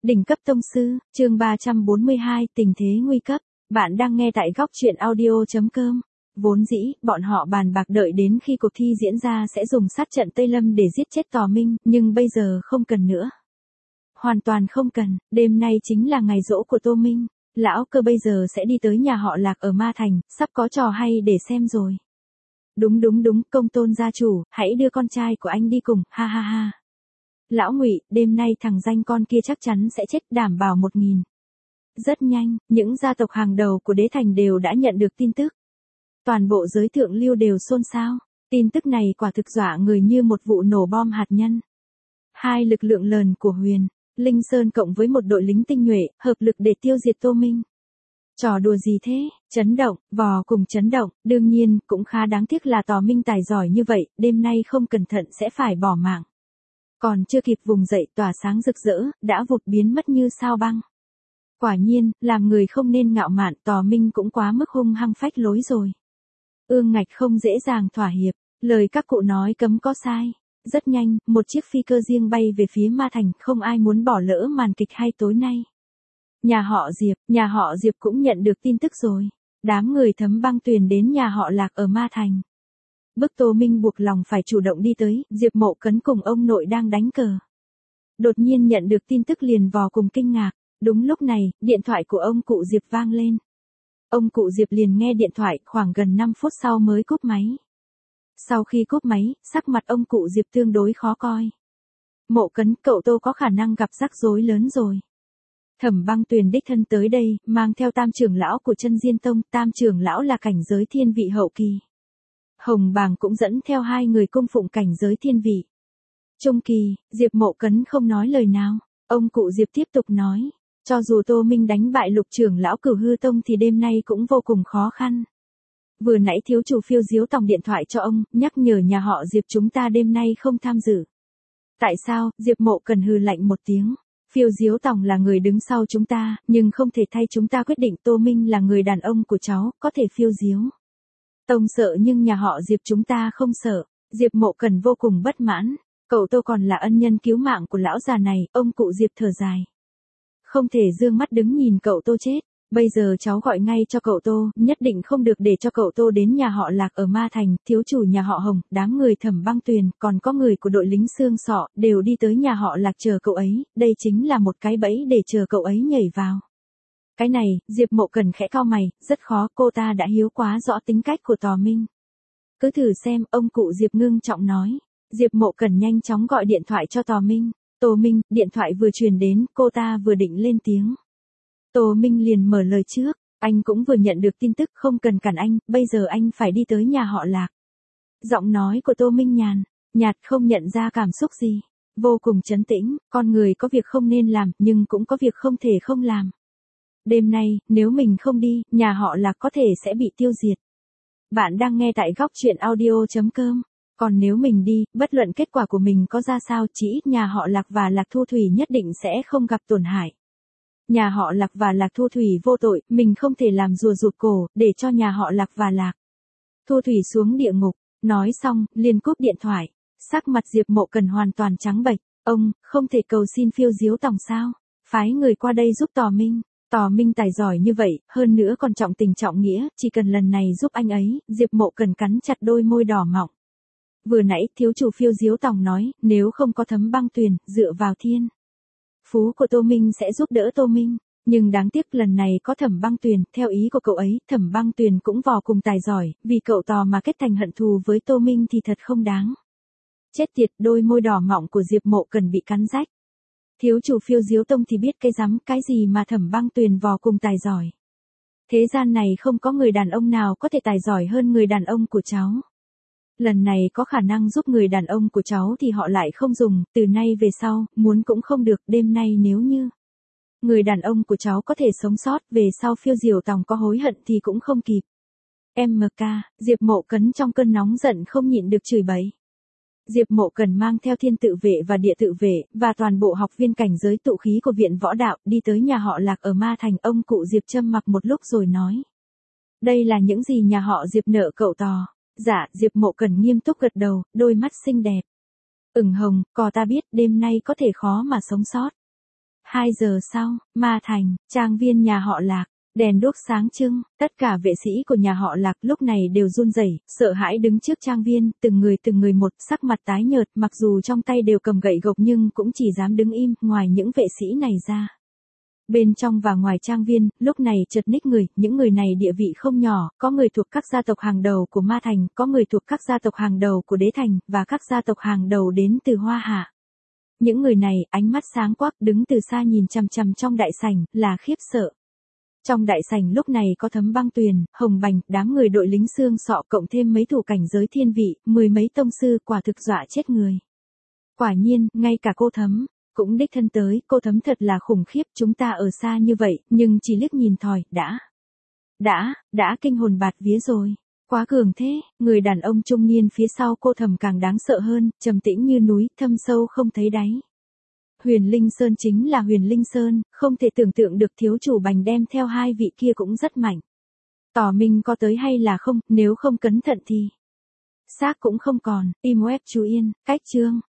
Đỉnh cấp tông sư, chương 342, tình thế nguy cấp. Bạn đang nghe tại góc truyện audio.com. Vốn dĩ, bọn họ bàn bạc đợi đến khi cuộc thi diễn ra sẽ dùng sát trận Tây Lâm để giết chết Tò Minh, nhưng bây giờ không cần nữa. Hoàn toàn không cần, đêm nay chính là ngày giỗ của Tô Minh. Lão Cơ bây giờ sẽ đi tới nhà họ Lạc ở Ma Thành, sắp có trò hay để xem rồi. Đúng, Công Tôn gia chủ, hãy đưa con trai của anh đi cùng, ha ha ha. Lão Ngụy, đêm nay thằng danh con kia chắc chắn sẽ chết, đảm bảo 1000. Rất nhanh, những gia tộc hàng đầu của đế thành đều đã nhận được tin tức. Toàn bộ giới thượng lưu đều xôn xao. Tin tức này quả thực dọa người như một vụ nổ bom hạt nhân. Hai lực lượng lớn của Huyền, Linh Sơn cộng với một đội lính tinh nhuệ, hợp lực để tiêu diệt Tô Minh. Trò đùa gì thế, chấn động, vò cùng chấn động, đương nhiên, cũng khá đáng tiếc là Tò Minh tài giỏi như vậy, đêm nay không cẩn thận sẽ phải bỏ mạng. Còn chưa kịp vùng dậy tỏa sáng rực rỡ, đã vụt biến mất như sao băng. Quả nhiên, làm người không nên ngạo mạn, Tò Minh cũng quá mức hung hăng phách lối rồi. Ương Ngạch không dễ dàng thỏa hiệp, lời các cụ nói cấm có sai. Rất nhanh, một chiếc phi cơ riêng bay về phía Ma Thành, không ai muốn bỏ lỡ màn kịch hay tối nay. Nhà họ Diệp cũng nhận được tin tức rồi. Đám người Thấm Băng Tuyền đến nhà họ Lạc ở Ma Thành. Bức Tô Minh buộc lòng phải chủ động đi tới, Diệp Mộ Cấn cùng ông nội đang đánh cờ. Đột nhiên nhận được tin tức liền vò cùng kinh ngạc, đúng lúc này, điện thoại của ông cụ Diệp vang lên. Ông cụ Diệp liền nghe điện thoại, khoảng gần 5 phút sau mới cúp máy. Sau khi cúp máy, sắc mặt ông cụ Diệp tương đối khó coi. Mộ Cấn, cậu Tô có khả năng gặp rắc rối lớn rồi. Thẩm Băng Tuyền đích thân tới đây, mang theo tam trưởng lão của Chân Diên Tông, tam trưởng lão là cảnh giới thiên vị hậu kỳ. Hồng Bàng cũng dẫn theo hai người cung phụng cảnh giới thiên vị. Trung kỳ, Diệp Mộ Cấn không nói lời nào, ông cụ Diệp tiếp tục nói, cho dù Tô Minh đánh bại Lục trưởng lão Cửu Hư Tông thì đêm nay cũng vô cùng khó khăn. Vừa nãy thiếu chủ Phiêu Diếu Tòng điện thoại cho ông, nhắc nhở nhà họ Diệp chúng ta đêm nay không tham dự. Tại sao? Diệp Mộ Cấn hừ lạnh một tiếng. Phiêu Diếu Tòng là người đứng sau chúng ta, nhưng không thể thay chúng ta quyết định. Tô Minh là người đàn ông của cháu, có thể Phiêu Diếu Tông sợ nhưng nhà họ Diệp chúng ta không sợ. Diệp Mộ Cấn vô cùng bất mãn. Cậu Tô còn là ân nhân cứu mạng của lão già này, ông cụ Diệp thở dài. Không thể dương mắt đứng nhìn cậu Tô chết. Bây giờ cháu gọi ngay cho cậu Tô, nhất định không được để cho cậu Tô đến nhà họ Lạc ở Ma Thành, thiếu chủ nhà họ Hồng, đám người Thẩm Băng Tuyền, còn có người của đội lính xương sọ, đều đi tới nhà họ Lạc chờ cậu ấy, đây chính là một cái bẫy để chờ cậu ấy nhảy vào. Cái này, Diệp Mộ Cấn khẽ cau mày, rất khó, cô ta đã hiếu quá rõ tính cách của Tò Minh. Cứ thử xem, ông cụ Diệp ngưng trọng nói. Diệp Mộ Cấn nhanh chóng gọi điện thoại cho Tò Minh. Tô Minh, điện thoại vừa truyền đến, cô ta vừa định lên tiếng. Tô Minh liền mở lời trước, anh cũng vừa nhận được tin tức, không cần cản anh, bây giờ anh phải đi tới nhà họ Lạc. Giọng nói của Tô Minh nhạt không nhận ra cảm xúc gì, vô cùng trấn tĩnh, con người có việc không nên làm, nhưng cũng có việc không thể không làm. Đêm nay, nếu mình không đi, nhà họ Lạc có thể sẽ bị tiêu diệt. Bạn đang nghe tại góc truyện audio.com. Còn nếu mình đi, bất luận kết quả của mình có ra sao, chỉ ít nhà họ Lạc và Lạc Thu Thủy nhất định sẽ không gặp tổn hại. Nhà họ Lạc và Lạc Thu Thủy vô tội, mình không thể làm rùa rụt cổ, để cho nhà họ Lạc và Lạc Thu Thủy xuống địa ngục. Nói xong, liền cúp điện thoại. Sắc mặt Diệp Mộ Cấn hoàn toàn trắng bệch. Ông, không thể cầu xin Phiêu Diếu Tòng sao? Phái người qua đây giúp Tò Minh. Tò Minh tài giỏi như vậy, hơn nữa còn trọng tình trọng nghĩa, chỉ cần lần này giúp anh ấy. Diệp Mộ Cấn cắn chặt đôi môi đỏ mọng. Vừa nãy, thiếu chủ Phiêu Diếu Tòng nói, nếu không có Thấm Băng Tuyền, dựa vào thiên phú của Tô Minh sẽ giúp đỡ Tô Minh. Nhưng đáng tiếc lần này có Thẩm Băng Tuyền, theo ý của cậu ấy, Thẩm Băng Tuyền cũng vò cùng tài giỏi, vì cậu Tò mà kết thành hận thù với Tô Minh thì thật không đáng. Chết tiệt, đôi môi đỏ mọng của Diệp Mộ Cấn bị cắn rách. Thiếu chủ Phiêu Diếu Tông thì biết cái rắm, cái gì mà Thẩm Băng Tuyền vò cùng tài giỏi. Thế gian này không có người đàn ông nào có thể tài giỏi hơn người đàn ông của cháu. Lần này có khả năng giúp người đàn ông của cháu thì họ lại không dùng, từ nay về sau, muốn cũng không được, đêm nay nếu như người đàn ông của cháu có thể sống sót, về sau Phiêu Diếu Tòng có hối hận thì cũng không kịp. MK, Diệp Mộ Cấn trong cơn nóng giận không nhịn được chửi bậy. Diệp Mộ Cấn mang theo thiên tự vệ và địa tự vệ, và toàn bộ học viên cảnh giới tụ khí của viện võ đạo, đi tới nhà họ Lạc ở Ma Thành. Ông cụ Diệp trầm mặc một lúc rồi nói. Đây là những gì nhà họ Diệp nợ cậu Tò. Dạ, Diệp Mộ Cấn nghiêm túc gật đầu, đôi mắt xinh đẹp ửng hồng, có ta biết đêm nay có thể khó mà sống sót. 2 giờ sau, Ma Thành, trang viên nhà họ Lạc, đèn đuốc sáng trưng, tất cả vệ sĩ của nhà họ Lạc lúc này đều run rẩy, sợ hãi đứng trước trang viên, từng người một, sắc mặt tái nhợt, mặc dù trong tay đều cầm gậy gộc nhưng cũng chỉ dám đứng im, ngoài những vệ sĩ này ra. Bên trong và ngoài trang viên, lúc này chật ních người, những người này địa vị không nhỏ, có người thuộc các gia tộc hàng đầu của Ma Thành, có người thuộc các gia tộc hàng đầu của Đế Thành, và các gia tộc hàng đầu đến từ Hoa Hạ. Những người này, ánh mắt sáng quắc, đứng từ xa nhìn chằm chằm trong đại sảnh, là khiếp sợ. Trong đại sảnh lúc này có Thấm Băng Tuyền, Hồng Bành, đám người đội lính xương sọ cộng thêm mấy thủ cảnh giới thiên vị, 10 mấy tông sư, quả thực dọa chết người. Quả nhiên, ngay cả cô Thấm cũng đích thân tới, cô Thấm thật là khủng khiếp, chúng ta ở xa như vậy, nhưng chỉ liếc nhìn thòi, đã kinh hồn bạt vía rồi. Quá cường thế, người đàn ông trung niên phía sau cô Thầm càng đáng sợ hơn, trầm tĩnh như núi, thâm sâu không thấy đáy. Huyền Linh Sơn chính là Huyền Linh Sơn, không thể tưởng tượng được thiếu chủ Bành đem theo hai vị kia cũng rất mạnh. Tỏ mình có tới hay là không, nếu không cẩn thận thì xác cũng không còn. Im web chú yên, cách chương.